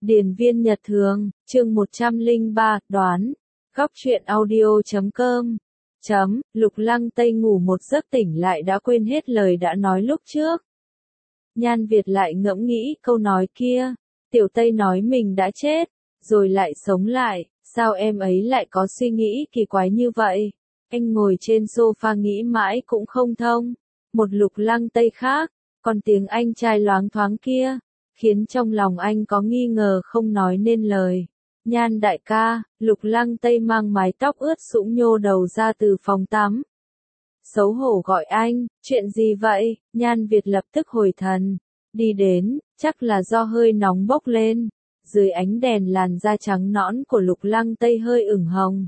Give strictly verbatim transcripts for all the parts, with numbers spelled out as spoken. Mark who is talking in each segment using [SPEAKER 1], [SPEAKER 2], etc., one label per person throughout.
[SPEAKER 1] Điền viên Nhật Thường, chương một trăm lẻ ba, đoán. Góc truyện audio chấm com. Chấm, Lục Lăng Tây ngủ một giấc tỉnh lại đã quên hết lời đã nói lúc trước. Nhan Việt lại ngẫm nghĩ câu nói kia. Tiểu Tây nói mình đã chết, rồi lại sống lại, sao em ấy lại có suy nghĩ kỳ quái như vậy? Anh ngồi trên sofa nghĩ mãi cũng không thông. Một Lục Lăng Tây khác, còn tiếng anh trai loáng thoáng kia, khiến trong lòng anh có nghi ngờ không nói nên lời. Nhan đại ca, Lục Lăng Tây mang mái tóc ướt sũng nhô đầu ra từ phòng tắm. Xấu hổ gọi anh, chuyện gì vậy? Nhan Việt lập tức hồi thần, đi đến, chắc là do hơi nóng bốc lên. Dưới ánh đèn làn da trắng nõn của Lục Lăng Tây hơi ửng hồng.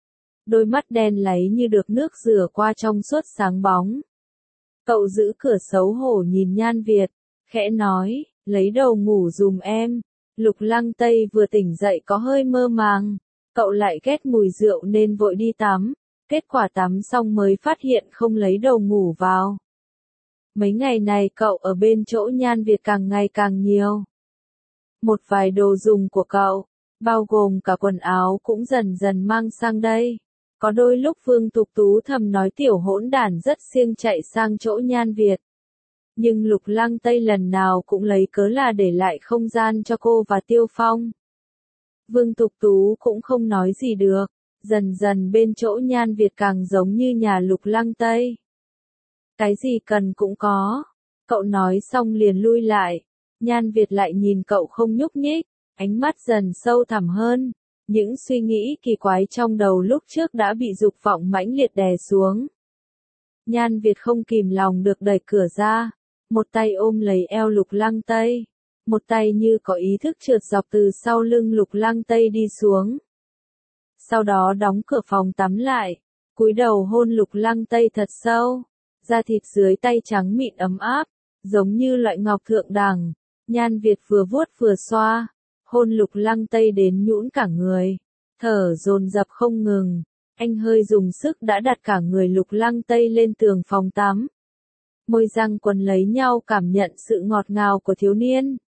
[SPEAKER 1] Đôi mắt đen láy như được nước rửa qua trong suốt sáng bóng. Cậu giữ cửa xấu hổ nhìn Nhan Việt, khẽ nói, lấy đầu ngủ dùm em. Lục Lăng Tây vừa tỉnh dậy có hơi mơ màng, cậu lại ghét mùi rượu nên vội đi tắm, kết quả tắm xong mới phát hiện không lấy đầu ngủ vào. Mấy ngày này cậu ở bên chỗ Nhan Việt càng ngày càng nhiều. Một vài đồ dùng của cậu, bao gồm cả quần áo cũng dần dần mang sang đây. Có đôi lúc Vương Tục Tú thầm nói tiểu hỗn đản rất siêng chạy sang chỗ Nhan Việt. Nhưng Lục Lăng Tây lần nào cũng lấy cớ là để lại không gian cho cô và Tiêu Phong. Vương Tục Tú cũng không nói gì được, dần dần bên chỗ Nhan Việt càng giống như nhà Lục Lăng Tây. Cái gì cần cũng có. Cậu nói xong liền lui lại. Nhan Việt lại nhìn cậu không nhúc nhích, ánh mắt dần sâu thẳm hơn. Những suy nghĩ kỳ quái trong đầu lúc trước đã bị dục vọng mãnh liệt đè xuống. Nhan Việt không kìm lòng được đẩy cửa ra, một tay ôm lấy eo Lục Lăng Tây, một tay như có ý thức trượt dọc từ sau lưng Lục Lăng Tây đi xuống. Sau đó đóng cửa phòng tắm lại, cúi đầu hôn Lục Lăng Tây thật sâu, da thịt dưới tay trắng mịn ấm áp, giống như loại ngọc thượng đẳng. Nhan Việt vừa vuốt vừa xoa, hôn Lục Lăng Tây đến nhũn cả người, thở dồn dập không ngừng. Anh hơi dùng sức đã đặt cả người Lục Lăng Tây lên tường phòng tắm. Môi răng quấn lấy nhau cảm nhận sự ngọt ngào của thiếu niên.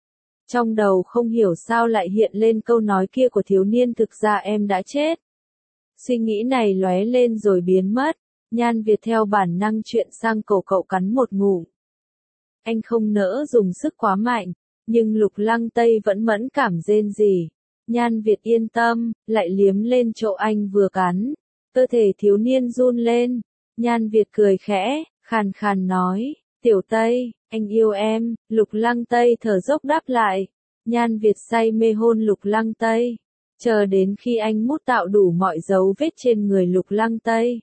[SPEAKER 1] Trong đầu không hiểu sao lại hiện lên câu nói kia của thiếu niên, thực ra em đã chết. Suy nghĩ này lóe lên rồi biến mất. Nhan Việt theo bản năng chuyện sang cổ cậu cắn một ngụm. Anh không nỡ dùng sức quá mạnh, nhưng Lục Lăng Tây vẫn mẫn cảm rên rỉ. Nhan Việt yên tâm, lại liếm lên chỗ anh vừa cắn. Cơ thể thiếu niên run lên. Nhan Việt cười khẽ, khàn khàn nói, Tiểu Tây, anh yêu em. Lục Lăng Tây thở dốc đáp lại. Nhan Việt say mê hôn Lục Lăng Tây, chờ đến khi anh mút tạo đủ mọi dấu vết trên người Lục Lăng Tây.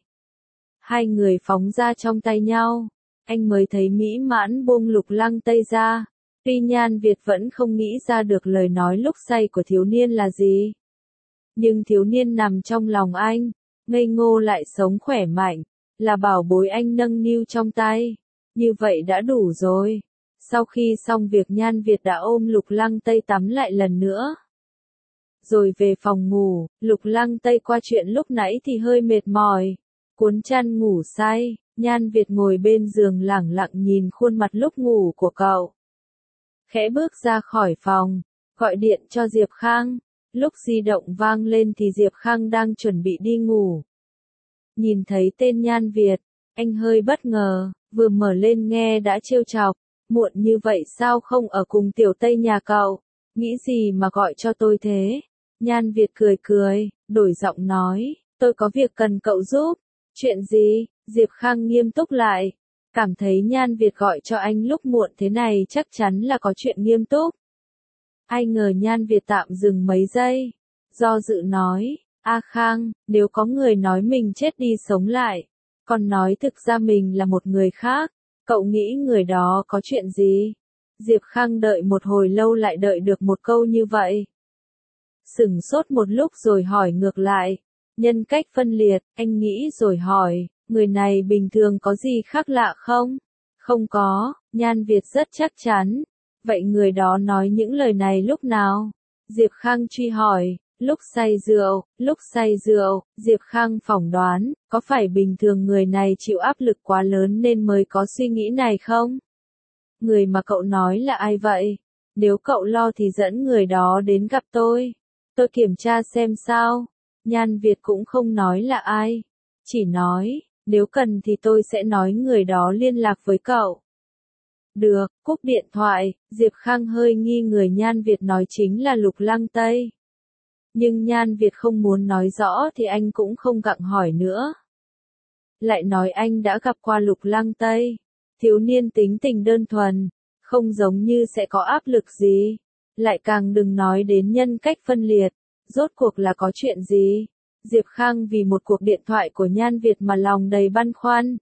[SPEAKER 1] Hai người phóng ra trong tay nhau, anh mới thấy mỹ mãn buông Lục Lăng Tây ra. Tuy Nhan Việt vẫn không nghĩ ra được lời nói lúc say của thiếu niên là gì. Nhưng thiếu niên nằm trong lòng anh, ngây ngô lại sống khỏe mạnh, là bảo bối anh nâng niu trong tay. Như vậy đã đủ rồi. Sau khi xong việc Nhan Việt đã ôm Lục Lăng Tây tắm lại lần nữa. Rồi về phòng ngủ, Lục Lăng Tây qua chuyện lúc nãy thì hơi mệt mỏi, cuốn chăn ngủ say. Nhan Việt ngồi bên giường lẳng lặng nhìn khuôn mặt lúc ngủ của cậu. Khẽ bước ra khỏi phòng, gọi điện cho Diệp Khang. Lúc di động vang lên thì Diệp Khang đang chuẩn bị đi ngủ. Nhìn thấy tên Nhan Việt, anh hơi bất ngờ, vừa mở lên nghe đã trêu chọc. Muộn như vậy sao không ở cùng Tiểu Tây nhà cậu? Nghĩ gì mà gọi cho tôi thế? Nhan Việt cười cười, đổi giọng nói, tôi có việc cần cậu giúp. Chuyện gì? Diệp Khang nghiêm túc lại. Cảm thấy Nhan Việt gọi cho anh lúc muộn thế này chắc chắn là có chuyện nghiêm túc. Ai ngờ Nhan Việt tạm dừng mấy giây, do dự nói, A Khang, nếu có người nói mình chết đi sống lại, còn nói thực ra mình là một người khác, cậu nghĩ người đó có chuyện gì? Diệp Khang đợi một hồi lâu lại đợi được một câu như vậy. Sửng sốt một lúc rồi hỏi ngược lại, nhân cách phân liệt, anh nghĩ rồi hỏi, người này bình thường có gì khác lạ không? Không có. Nhan Việt rất chắc chắn. Vậy người đó nói những lời này lúc nào? Diệp Khang truy hỏi. Lúc say rượu. Lúc say rượu, Diệp Khang phỏng đoán, có phải bình thường người này chịu áp lực quá lớn nên mới có suy nghĩ này không? Người mà cậu nói là ai vậy? Nếu cậu lo thì dẫn người đó đến gặp tôi. Tôi kiểm tra xem sao. Nhan Việt cũng không nói là ai. Chỉ nói, nếu cần thì tôi sẽ nói người đó liên lạc với cậu. Được, cúp điện thoại, Diệp Khang hơi nghi người Nhan Việt nói chính là Lục Lăng Tây. Nhưng Nhan Việt không muốn nói rõ thì anh cũng không gặng hỏi nữa. Lại nói anh đã gặp qua Lục Lăng Tây. Thiếu niên tính tình đơn thuần, không giống như sẽ có áp lực gì. Lại càng đừng nói đến nhân cách phân liệt. Rốt cuộc là có chuyện gì? Diệp Khang vì một cuộc điện thoại của Nhan Việt mà lòng đầy băn khoăn.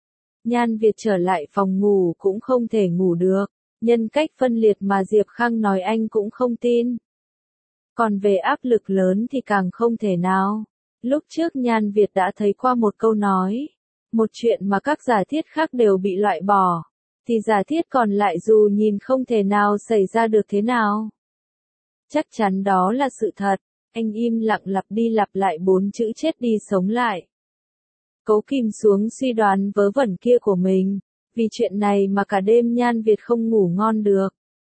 [SPEAKER 1] Nhan Việt trở lại phòng ngủ cũng không thể ngủ được. Nhân cách phân liệt mà Diệp Khang nói anh cũng không tin. Còn về áp lực lớn thì càng không thể nào. Lúc trước Nhan Việt đã thấy qua một câu nói. Một chuyện mà các giả thiết khác đều bị loại bỏ. Thì giả thiết còn lại dù nhìn không thể nào xảy ra được thế nào. Chắc chắn đó là sự thật. Anh im lặng lặp đi lặp lại bốn chữ chết đi sống lại. Cố kìm xuống suy đoán vớ vẩn kia của mình. Vì chuyện này mà cả đêm Nhan Việt không ngủ ngon được.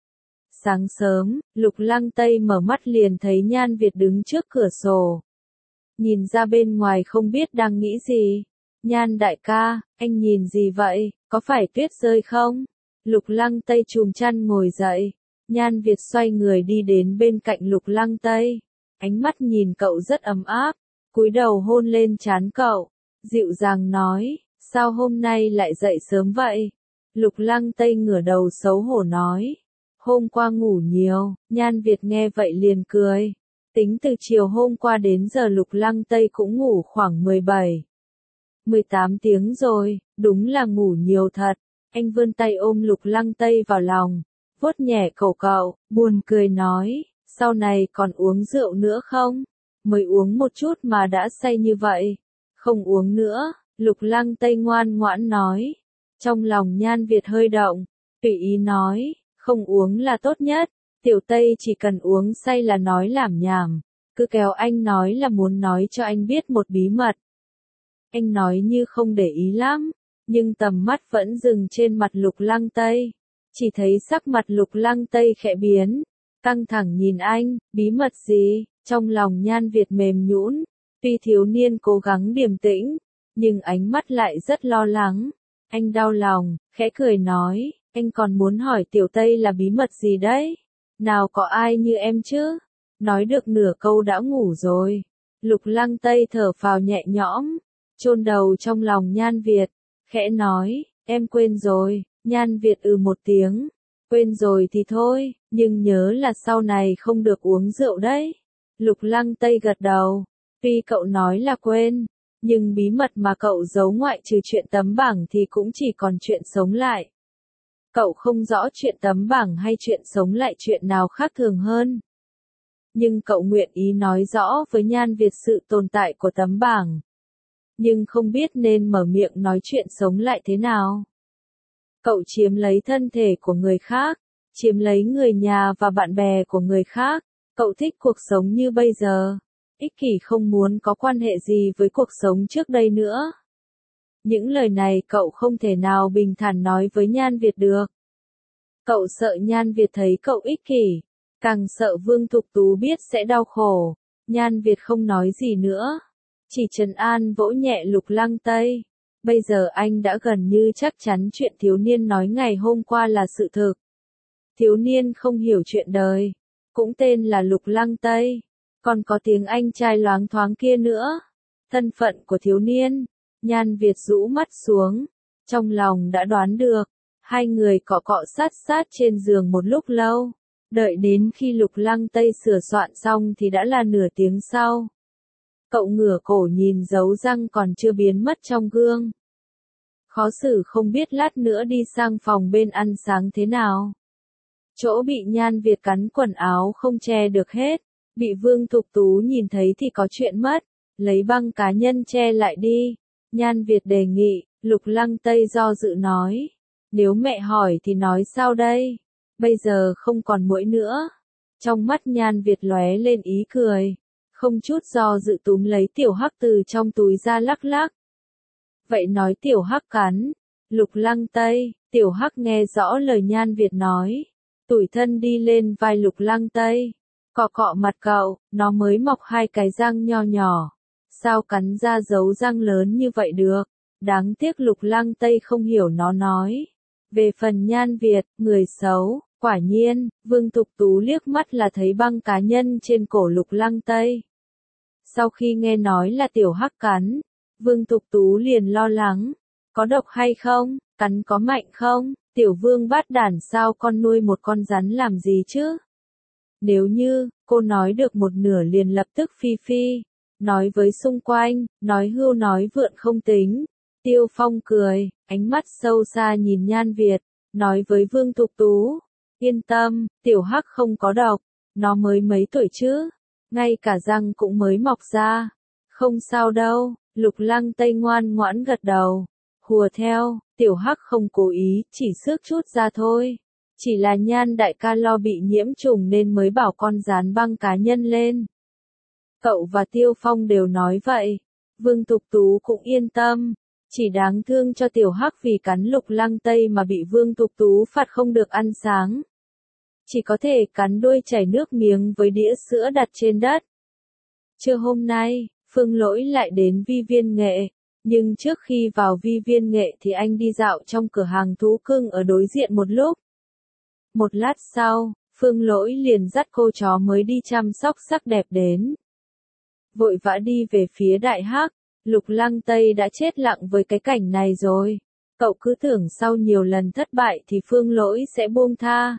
[SPEAKER 1] Sáng sớm, Lục Lăng Tây mở mắt liền thấy Nhan Việt đứng trước cửa sổ. Nhìn ra bên ngoài không biết đang nghĩ gì. Nhan đại ca, anh nhìn gì vậy, có phải tuyết rơi không? Lục Lăng Tây chùm chăn ngồi dậy. Nhan Việt xoay người đi đến bên cạnh Lục Lăng Tây. Ánh mắt nhìn cậu rất ấm áp. Cúi đầu hôn lên trán cậu. Dịu dàng nói, sao hôm nay lại dậy sớm vậy? Lục Lăng Tây ngửa đầu xấu hổ nói. Hôm qua ngủ nhiều. Nhan Việt nghe vậy liền cười. Tính từ chiều hôm qua đến giờ Lục Lăng Tây cũng ngủ khoảng mười bảy, mười tám tiếng rồi, đúng là ngủ nhiều thật. Anh vươn tay ôm Lục Lăng Tây vào lòng, vuốt nhẹ cổ cậu, buồn cười nói, sau này còn uống rượu nữa không? Mới uống một chút mà đã say như vậy. Không uống nữa, Lục Lăng Tây ngoan ngoãn nói. Trong lòng Nhan Việt hơi động, tùy ý nói, không uống là tốt nhất. Tiểu Tây chỉ cần uống say là nói lảm nhảm, cứ kéo anh nói là muốn nói cho anh biết một bí mật. Anh nói như không để ý lắm, nhưng tầm mắt vẫn dừng trên mặt Lục Lăng Tây. Chỉ thấy sắc mặt Lục Lăng Tây khẽ biến, căng thẳng nhìn anh, bí mật gì? Trong lòng Nhan Việt mềm nhũn, tuy thiếu niên cố gắng điềm tĩnh, nhưng ánh mắt lại rất lo lắng. Anh đau lòng, khẽ cười nói, anh còn muốn hỏi Tiểu Tây là bí mật gì đấy? Nào có ai như em chứ? Nói được nửa câu đã ngủ rồi. Lục Lăng Tây thở phào nhẹ nhõm, chôn đầu trong lòng Nhan Việt, khẽ nói, em quên rồi. Nhan Việt ừ một tiếng, quên rồi thì thôi, nhưng nhớ là sau này không được uống rượu đấy. Lục Lăng Tây gật đầu, tuy cậu nói là quên, nhưng bí mật mà cậu giấu ngoại trừ chuyện tấm bảng thì cũng chỉ còn chuyện sống lại. Cậu không rõ chuyện tấm bảng hay chuyện sống lại chuyện nào khác thường hơn. Nhưng cậu nguyện ý nói rõ với Nhan Việt sự tồn tại của tấm bảng. Nhưng không biết nên mở miệng nói chuyện sống lại thế nào. Cậu chiếm lấy thân thể của người khác, chiếm lấy người nhà và bạn bè của người khác. Cậu thích cuộc sống như bây giờ. Ích kỷ không muốn có quan hệ gì với cuộc sống trước đây nữa. Những lời này cậu không thể nào bình thản nói với Nhan Việt được. Cậu sợ Nhan Việt thấy cậu ích kỷ, càng sợ Vương Thục Tú biết sẽ đau khổ. Nhan Việt không nói gì nữa, chỉ trấn an vỗ nhẹ Lục Lăng Tây. Bây giờ anh đã gần như chắc chắn chuyện thiếu niên nói ngày hôm qua là sự thực. Thiếu niên không hiểu chuyện đời, cũng tên là Lục Lăng Tây, còn có tiếng anh trai loáng thoáng kia nữa. Thân phận của thiếu niên, Nhan Việt rũ mắt xuống, trong lòng đã đoán được. Hai người cọ cọ sát sát trên giường một lúc lâu, đợi đến khi Lục Lăng Tây sửa soạn xong thì đã là nửa tiếng sau. Cậu ngửa cổ nhìn dấu răng còn chưa biến mất trong gương. Khó xử không biết lát nữa đi sang phòng bên ăn sáng thế nào. Chỗ bị Nhan Việt cắn quần áo không che được hết, bị Vương Thục Tú nhìn thấy thì có chuyện mất, lấy băng cá nhân che lại đi. Nhan Việt đề nghị, Lục Lăng Tây do dự nói. Nếu mẹ hỏi thì nói sao đây? Bây giờ không còn muỗi nữa. Trong mắt Nhan Việt lóe lên ý cười. Không chút do dự túm lấy Tiểu Hắc từ trong túi ra lắc lắc. Vậy nói Tiểu Hắc cắn. Lục Lăng Tây, Tiểu Hắc nghe rõ lời Nhan Việt nói. tủi thân đi lên vai Lục Lăng Tây. Cọ cọ mặt cậu, nó mới mọc hai cái răng nho nhỏ. Sao cắn ra dấu răng lớn như vậy được? Đáng tiếc Lục Lăng Tây không hiểu nó nói. Về phần Nhan Việt, người xấu, quả nhiên, Vương Tục Tú liếc mắt là thấy băng cá nhân trên cổ Lục Lăng Tây. Sau khi nghe nói là tiểu hắc cắn, Vương Tục Tú liền lo lắng. Có độc hay không? Cắn có mạnh không? Tiểu Vương bát đản sao con nuôi một con rắn làm gì chứ? Nếu như, cô nói được một nửa liền lập tức phi phi. Nói với xung quanh, nói hưu nói vượn không tính. Tiêu Phong cười, ánh mắt sâu xa nhìn Nhan Việt, nói với Vương Tục Tú. Yên tâm, tiểu hắc không có độc, nó mới mấy tuổi chứ, ngay cả răng cũng mới mọc ra. Không sao đâu, Lục Lăng Tây ngoan ngoãn gật đầu. Hùa theo, tiểu hắc không cố ý, chỉ xước chút ra thôi. Chỉ là Nhan đại ca lo bị nhiễm trùng nên mới bảo con dán băng cá nhân lên. Cậu và Tiêu Phong đều nói vậy. Vương Tục Tú cũng yên tâm. Chỉ đáng thương cho tiểu hắc vì cắn Lục Lăng Tây mà bị Vương Tục Tú phạt không được ăn sáng. Chỉ có thể cắn đôi chảy nước miếng với đĩa sữa đặt trên đất. Trưa hôm nay, Phương Lỗi lại đến Vi Viên Nghệ. Nhưng trước khi vào Vi Viên Nghệ thì anh đi dạo trong cửa hàng thú cưng ở đối diện một lúc. Một lát sau, Phương Lỗi liền dắt cô chó mới đi chăm sóc sắc đẹp đến. Vội vã đi về phía Đại Hắc. Lục Lăng Tây đã chết lặng với cái cảnh này rồi. Cậu cứ tưởng sau nhiều lần thất bại thì Phương Lỗi sẽ buông tha.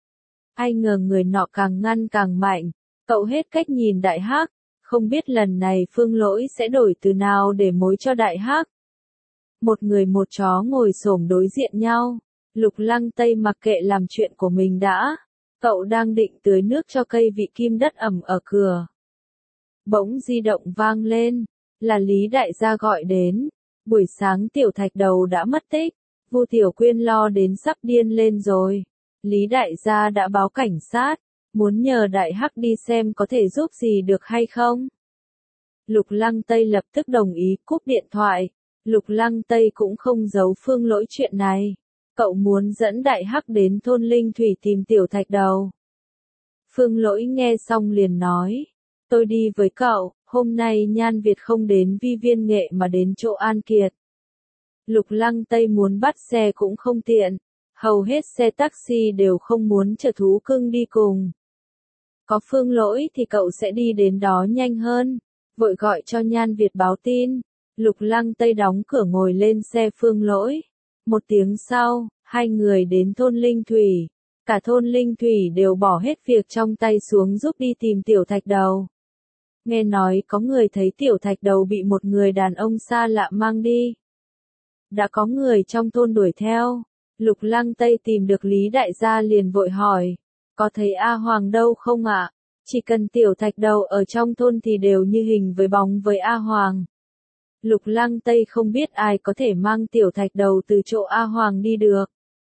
[SPEAKER 1] Ai ngờ người nọ càng ngăn càng mạnh. Cậu hết cách nhìn Đại Hắc. Không biết lần này Phương Lỗi sẽ đổi từ nào để mối cho Đại Hắc. Một người một chó ngồi xổm đối diện nhau. Lục Lăng Tây mặc kệ làm chuyện của mình đã. Cậu đang định tưới nước cho cây vị kim đất ẩm ở cửa. Bỗng di động vang lên. Là Lý Đại Gia gọi đến. Buổi sáng Tiểu Thạch Đầu đã mất tích. Vu Tiểu Quyên lo đến sắp điên lên rồi. Lý Đại Gia đã báo cảnh sát. Muốn nhờ Đại Hắc đi xem có thể giúp gì được hay không. Lục Lăng Tây lập tức đồng ý cúp điện thoại. Lục Lăng Tây cũng không giấu Phương Lỗi chuyện này. Cậu muốn dẫn Đại Hắc đến thôn Linh Thủy tìm Tiểu Thạch Đầu. Phương Lỗi nghe xong liền nói. Tôi đi với cậu, hôm nay Nhan Việt không đến Vi Viên Nghệ mà đến chỗ An Kiệt. Lục Lăng Tây muốn bắt xe cũng không tiện. Hầu hết xe taxi đều không muốn chở thú cưng đi cùng. Có Phương Lỗi thì cậu sẽ đi đến đó nhanh hơn. Vội gọi cho Nhan Việt báo tin. Lục Lăng Tây đóng cửa ngồi lên xe Phương Lỗi. Một tiếng sau, hai người đến thôn Linh Thủy. Cả thôn Linh Thủy đều bỏ hết việc trong tay xuống giúp đi tìm Tiểu Thạch Đầu. Nghe nói có người thấy Tiểu Thạch Đầu bị một người đàn ông xa lạ mang đi. Đã có người trong thôn đuổi theo. Lục Lăng Tây tìm được Lý Đại Gia liền vội hỏi. Có thấy A Hoàng đâu không ạ? Chỉ cần Tiểu Thạch Đầu ở trong thôn thì đều như hình với bóng với A Hoàng. Lục Lăng Tây không biết ai có thể mang Tiểu Thạch Đầu từ chỗ A Hoàng đi được.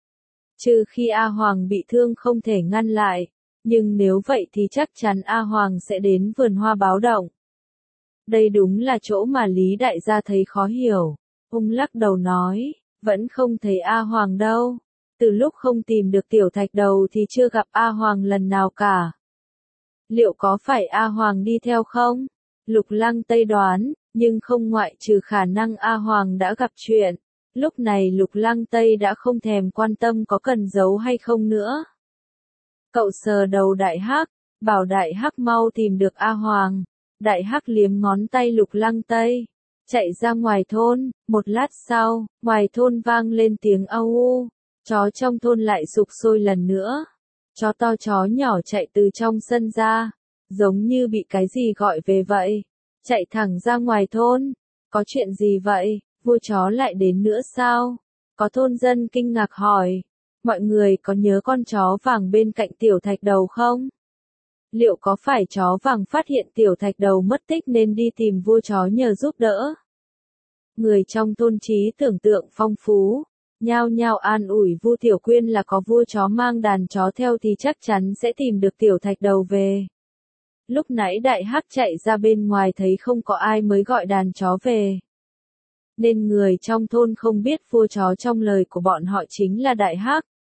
[SPEAKER 1] Trừ khi A Hoàng bị thương không thể ngăn lại. Nhưng nếu vậy thì chắc chắn A Hoàng sẽ đến vườn hoa báo động. Đây đúng là chỗ mà Lý Đại Gia thấy khó hiểu. Ông lắc đầu nói, vẫn không thấy A Hoàng đâu. Từ lúc không tìm được Tiểu Thạch Đầu thì chưa gặp A Hoàng lần nào cả. Liệu có phải A Hoàng đi theo không? Lục Lăng Tây đoán, nhưng không ngoại trừ khả năng A Hoàng đã gặp chuyện. Lúc này Lục Lăng Tây đã không thèm quan tâm có cần giấu hay không nữa. Cậu sờ đầu Đại Hắc, bảo Đại Hắc mau tìm được A Hoàng. Đại Hắc liếm ngón tay Lục Lăng Tây, chạy ra ngoài thôn. Một lát sau, ngoài thôn vang lên tiếng au u. Chó trong thôn lại sục sôi lần nữa. Chó to chó nhỏ chạy từ trong sân ra, giống như bị cái gì gọi về vậy. Chạy thẳng ra ngoài thôn. Có chuyện gì vậy? Vua chó lại đến nữa sao? Có thôn dân kinh ngạc hỏi. Mọi người có nhớ con chó vàng bên cạnh Tiểu Thạch Đầu không? Liệu có phải chó vàng phát hiện Tiểu Thạch Đầu mất tích nên đi tìm vua chó nhờ giúp đỡ? Người trong thôn trí tưởng tượng phong phú, nhao nhao an ủi Vu Tiểu Quyên là có vua chó mang đàn chó theo thì chắc chắn sẽ tìm được Tiểu Thạch Đầu về. Lúc nãy Đại Hắc chạy ra bên ngoài thấy không có ai mới gọi đàn chó về. Nên người trong thôn không biết vua chó trong lời của bọn họ chính là Đại Hắc.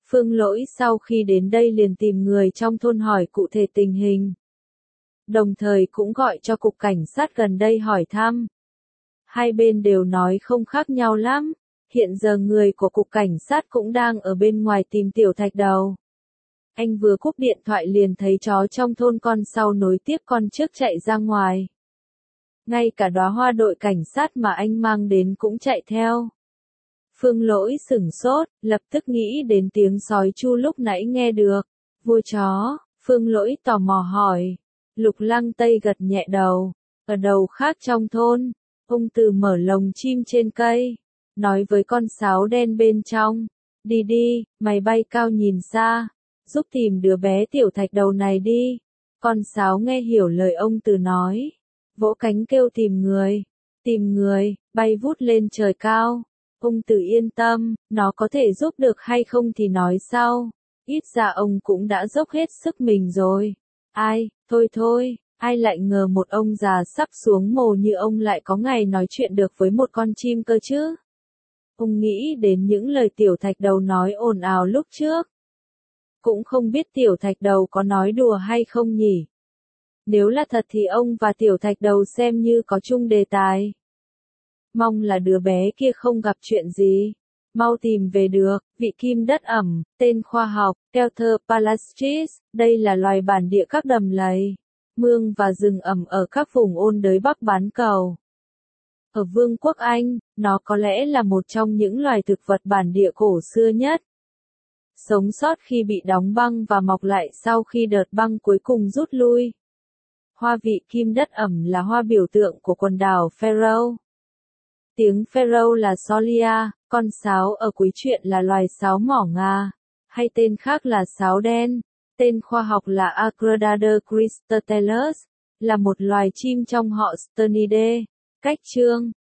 [SPEAKER 1] Phương Lỗi sau khi đến đây liền tìm người trong thôn hỏi cụ thể tình hình. Đồng thời cũng gọi cho cục cảnh sát gần đây hỏi thăm. Hai bên đều nói không khác nhau lắm, hiện giờ người của cục cảnh sát cũng đang ở bên ngoài tìm Tiểu Thạch Đầu. Anh vừa cúp điện thoại liền thấy chó trong thôn con sau nối tiếp con trước chạy ra ngoài. Ngay cả đóa hoa đội cảnh sát mà anh mang đến cũng chạy theo. Phương Lỗi sửng sốt, lập tức nghĩ đến tiếng sói chu lúc nãy nghe được. Vua chó, Phương Lỗi tò mò hỏi. Lục Lăng Tây gật nhẹ đầu. Ở đầu khác trong thôn, ông Từ mở lồng chim trên cây, nói với con sáo đen bên trong. Đi đi, mày bay cao nhìn xa, giúp tìm đứa bé Tiểu Thạch Đầu này đi. Con sáo nghe hiểu lời ông Từ nói, vỗ cánh kêu tìm người, tìm người, bay vút lên trời cao. Ông Từ yên tâm, nó có thể giúp được hay không thì nói sau, ít ra ông cũng đã dốc hết sức mình rồi. Ai, thôi thôi, ai lại ngờ một ông già sắp xuống mồ như ông lại có ngày nói chuyện được với một con chim cơ chứ. Ông nghĩ đến những lời Tiểu Thạch Đầu nói ồn ào lúc trước. Cũng không biết Tiểu Thạch Đầu có nói đùa hay không nhỉ. Nếu là thật thì ông và Tiểu Thạch Đầu xem như có chung đề tài. Mong là đứa bé kia không gặp chuyện gì. Mau tìm về được, vị kim đất ẩm, tên khoa học, Delta palastris, đây là loài bản địa các đầm lầy, mương và rừng ẩm ở các vùng ôn đới Bắc bán cầu. Ở Vương quốc Anh, nó có lẽ là một trong những loài thực vật bản địa cổ xưa nhất. Sống sót khi bị đóng băng và mọc lại sau khi đợt băng cuối cùng rút lui. Hoa vị kim đất ẩm là hoa biểu tượng của quần đảo Faroe. Tiếng Faroe là Solia, con sáo ở cuối truyện là loài sáo mỏ Nga, hay tên khác là sáo đen. Tên khoa học là Acrodader cristatellus, là một loài chim trong họ Sternidae. Cách chương